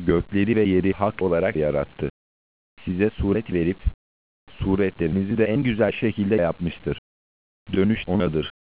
gökleri ve yeri hak olarak yarattı. Size suret verip, suretlerinizi de en güzel şekilde yapmıştır. Dönüş O'nadır.